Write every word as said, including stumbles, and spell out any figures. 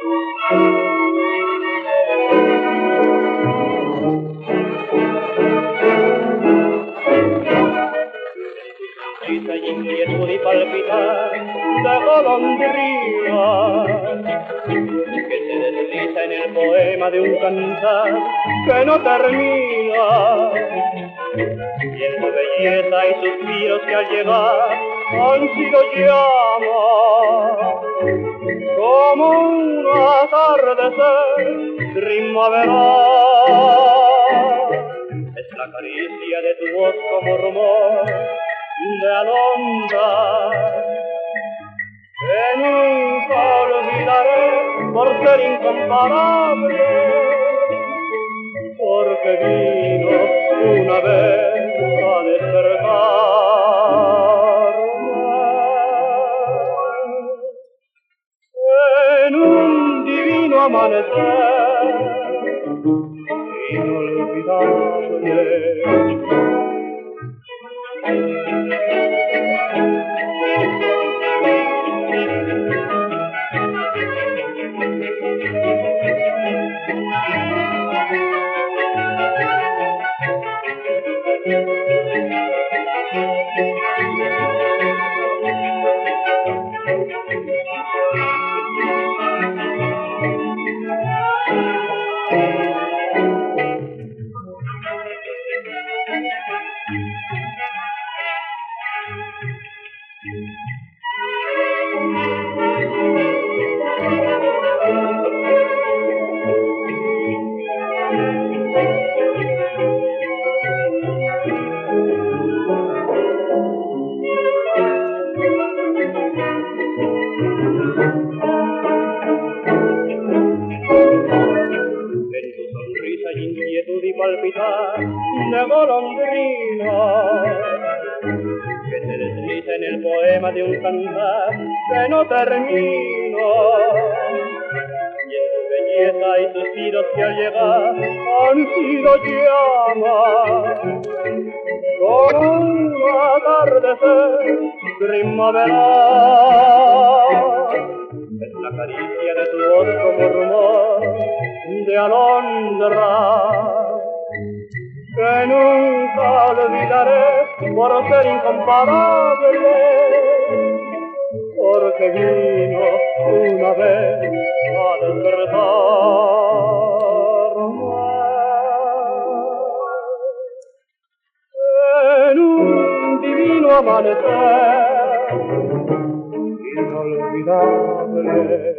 Risa y inquietud y palpitar de golondrina que se desliza en el poema de un cantar que no termina, y en su belleza y suspiros que al llegar han sido llamas como un atardecer primaveral. Es la caricia de tu voz como rumor de alondra que nunca olvidaré por ser incomparable, porque vino una vez a despertarme en un divino amanecer inolvidable. Inquietud y palpitar de golondrina que se desliza en el poema de un cantar que no termina, y en su belleza y suspiros que al llegar han sido llamas como un atardecer primaveral. Es la caricia de tu voz como rumor de alondra que nunca olvidaré por ser incomparable, porque vino una vez a despertarme en un divino amanecer inolvidable.